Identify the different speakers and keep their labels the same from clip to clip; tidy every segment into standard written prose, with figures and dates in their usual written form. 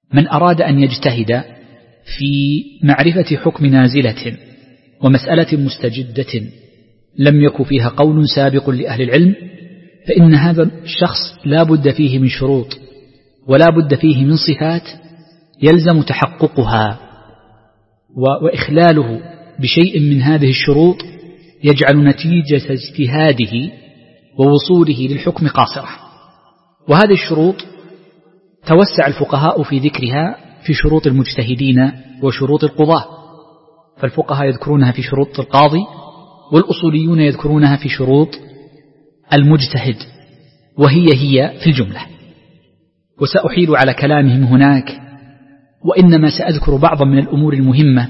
Speaker 1: من أراد أن يجتهد في معرفة حكم نازلة ومسألة مستجدة لم يكن فيها قول سابق لأهل العلم، فإن هذا الشخص لا بد فيه من شروط ولا بد فيه من صفات يلزم تحققها، وإخلاله بشيء من هذه الشروط يجعل نتيجة اجتهاده ووصوله للحكم قاصرة. وهذه الشروط توسع الفقهاء في ذكرها في شروط المجتهدين وشروط القضاة، فالفقهاء يذكرونها في شروط القاضي، والأصوليون يذكرونها في شروط المجتهد، وهي في الجملة. وسأحيل على كلامهم هناك، وإنما سأذكر بعضا من الأمور المهمة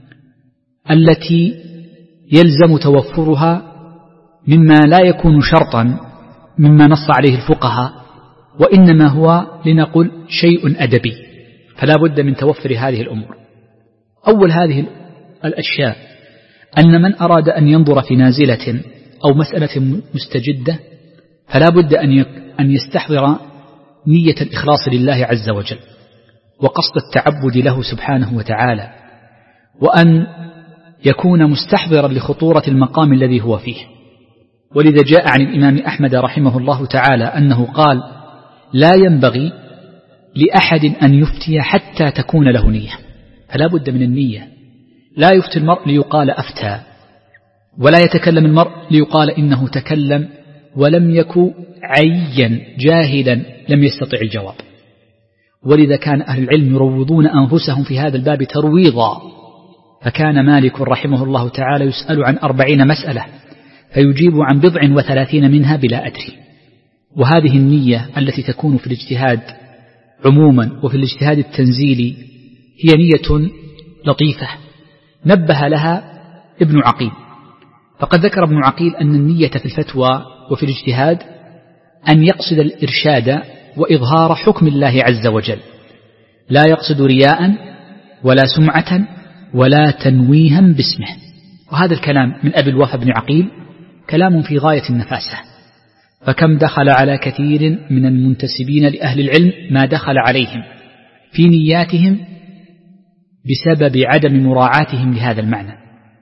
Speaker 1: التي يلزم توفرها مما لا يكون شرطا مما نص عليه الفقهاء، وإنما هو لنقل شيء أدبي، فلا بد من توفر هذه الأمور. أول هذه الأشياء أن من أراد أن ينظر في نازلة أو مسألة مستجدة فلا بد أن يستحضر نية الإخلاص لله عز وجل وقصد التعبد له سبحانه وتعالى، وأن يكون مستحضرا لخطورة المقام الذي هو فيه. ولذا جاء عن الإمام أحمد رحمه الله تعالى أنه قال: لا ينبغي لأحد أن يفتي حتى تكون له نية. فلا بد من النية. لا يفتي المرء ليقال أفتى، ولا يتكلم المرء ليقال إنه تكلم ولم يكن عيا جاهلا لم يستطع الجواب. ولذا كان أهل العلم يروضون أنفسهم في هذا الباب ترويضا، فكان مالك رحمه الله تعالى يسأل عن 40 مسألة فيجيب عن 37 منها بلا أدري. وهذه النية التي تكون في الاجتهاد عموما وفي الاجتهاد التنزيلي هي نية لطيفة نبه لها ابن عقيل. فقد ذكر ابن عقيل أن النية في الفتوى وفي الاجتهاد أن يقصد الإرشاد وإظهار حكم الله عز وجل، لا يقصد رياء ولا سمعة ولا تنويها باسمه. وهذا الكلام من أبي الوفا بن عقيل كلام في غاية النفاسة، فكم دخل على كثير من المنتسبين لأهل العلم ما دخل عليهم في نياتهم بسبب عدم مراعاتهم لهذا المعنى.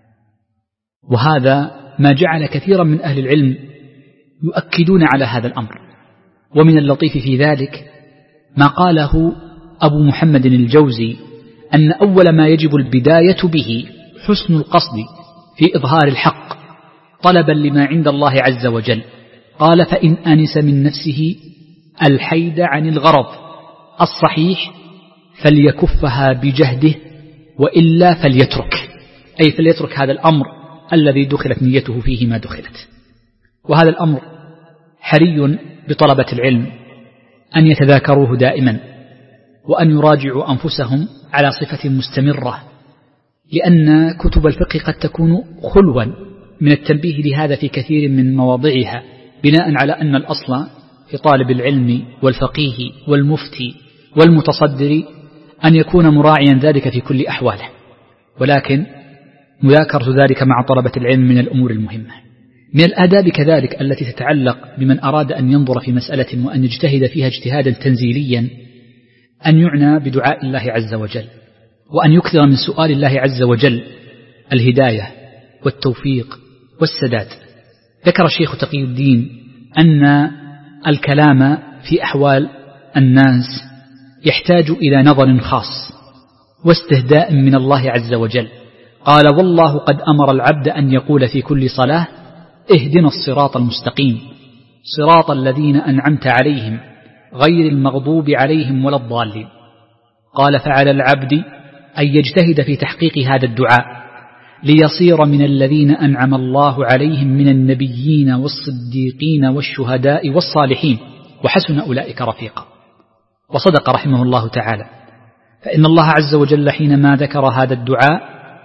Speaker 1: وهذا ما جعل كثيرا من أهل العلم يؤكدون على هذا الأمر. ومن اللطيف في ذلك ما قاله أبو محمد الجوزي أن أول ما يجب البداية به حسن القصد في إظهار الحق طلبا لما عند الله عز وجل. قال: فإن أنس من نفسه الحيد عن الغرض الصحيح فليكفها بجهده، وإلا فليترك، أي فليترك هذا الأمر الذي دخلت نيته فيه ما دخلت. وهذا الأمر حري بطلبة العلم أن يتذاكروه دائما، وأن يراجعوا أنفسهم على صفة مستمرة، لأن كتب الفقه قد تكون خلوا من التنبيه لهذا في كثير من مواضعها، بناء على أن الأصل في طالب العلم والفقيه والمفتي والمتصدر أن يكون مراعيا ذلك في كل أحواله. ولكن مذاكرة ذلك مع طلبة العلم من الأمور المهمة. من الآداب كذلك التي تتعلق بمن أراد أن ينظر في مسألة وأن يجتهد فيها اجتهادا تنزيليا أن يعنى بدعاء الله عز وجل، وأن يكثر من سؤال الله عز وجل الهداية والتوفيق والسداد. ذكر الشيخ تقي الدين أن الكلام في أحوال الناس يحتاج إلى نظر خاص واستهداء من الله عز وجل. قال: والله قد أمر العبد أن يقول في كل صلاة: اهدنا الصراط المستقيم صراط الذين أنعمت عليهم غير المغضوب عليهم ولا الضالين. قال: فعلى العبد أن يجتهد في تحقيق هذا الدعاء ليصير من الذين أنعم الله عليهم من النبيين والصديقين والشهداء والصالحين وحسن أولئك رفيقا. وصدق رحمه الله تعالى، فإن الله عز وجل حينما ذكر هذا الدعاء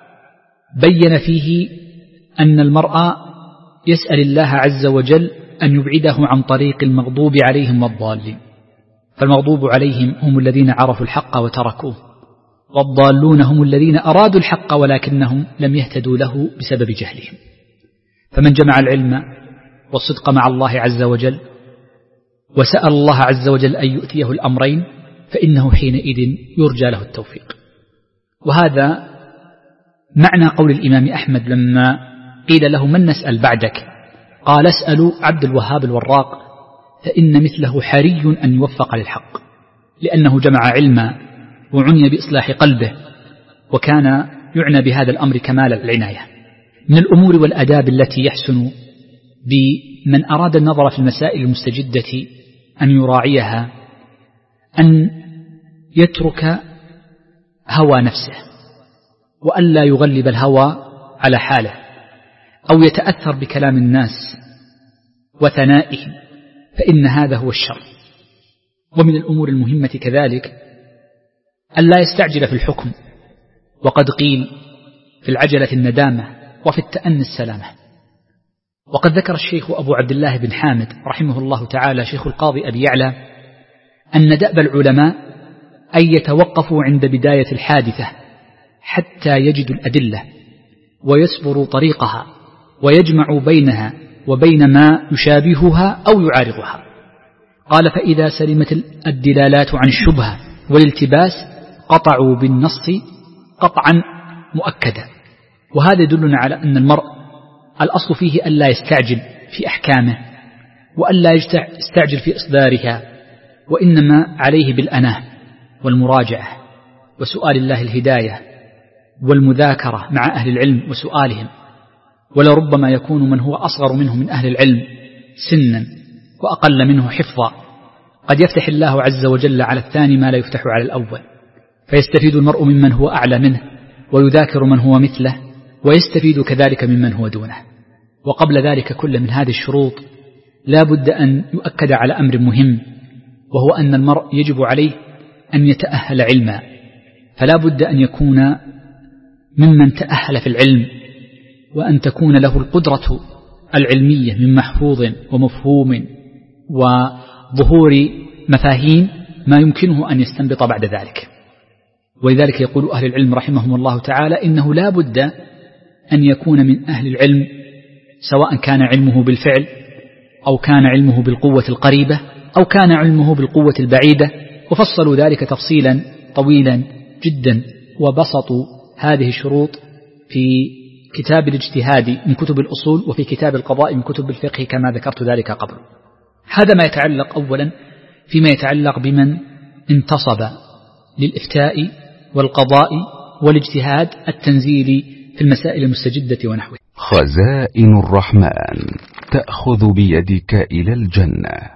Speaker 1: بين فيه أن المرء يسأل الله عز وجل أن يبعده عن طريق المغضوب عليهم والضالين. فالمغضوب عليهم هم الذين عرفوا الحق وتركوه، والضالون هم الذين أرادوا الحق ولكنهم لم يهتدوا له بسبب جهلهم. فمن جمع العلم والصدق مع الله عز وجل وسأل الله عز وجل أن يؤتيه الأمرين فإنه حينئذ يرجى له التوفيق. وهذا معنى قول الإمام أحمد لما قيل له من نسأل بعدك؟ قال اسألوا عبد الوهاب الوراق فإن مثله حري أن يوفق للحق، لأنه جمع علما وعني بإصلاح قلبه، وكان يعنى بهذا الأمر كمال العناية. من الأمور والأداب التي يحسن بمن أراد النظر في المسائل المستجدة أن يراعيها أن يترك هوى نفسه، وألا يغلب الهوى على حاله أو يتأثر بكلام الناس وثنائهم، فإن هذا هو الشر. ومن الأمور المهمة كذلك ألا يستعجل في الحكم، وقد قيل في العجلة الندامة وفي التأني السلامة. وقد ذكر الشيخ أبو عبد الله بن حامد رحمه الله تعالى شيخ القاضي أبي يعلى أن دأب العلماء أن يتوقفوا عند بداية الحادثة حتى يجدوا الأدلة ويسبروا طريقها ويجمعوا بينها وبين ما يشابهها أو يعارضها. قال فإذا سلمت الدلالات عن الشبهة والالتباس قطعوا بالنص قطعا مؤكدا. وهذا يدلنا على أن المرء الأصل فيه ألا يستعجل في أحكامه وألا يستعجل في إصدارها، وإنما عليه بالأناه والمراجعة وسؤال الله الهداية والمذاكرة مع أهل العلم وسؤالهم، ولربما يكون من هو أصغر منه من أهل العلم سنا وأقل منه حفظا قد يفتح الله عز وجل على الثاني ما لا يفتح على الأول، فيستفيد المرء ممن هو أعلى منه ويذاكر من هو مثله ويستفيد كذلك ممن هو دونه. وقبل ذلك كل من هذه الشروط لا بد أن يؤكد على أمر مهم، وهو أن المرء يجب عليه أن يتأهل علما، فلا بد أن يكون ممن تأهل في العلم، وأن تكون له القدرة العلمية من محفوظ ومفهوم وظهور مفاهيم ما يمكنه أن يستنبط بعد ذلك. ولذلك يقول أهل العلم رحمهم الله تعالى إنه لا بد أن يكون من أهل العلم سواء كان علمه بالفعل أو كان علمه بالقوة القريبة أو كان علمه بالقوة البعيدة، وفصلوا ذلك تفصيلا طويلا جدا، وبسطوا هذه الشروط في كتاب الاجتهاد من كتب الأصول وفي كتاب القضاء من كتب الفقه كما ذكرت ذلك قبل. هذا ما يتعلق أولا فيما يتعلق بمن انتصب للإفتاء والقضاء والاجتهاد التنزيلي في المسائل المستجدة ونحوها.
Speaker 2: خزائن الرحمن تأخذ بيدك إلى الجنة.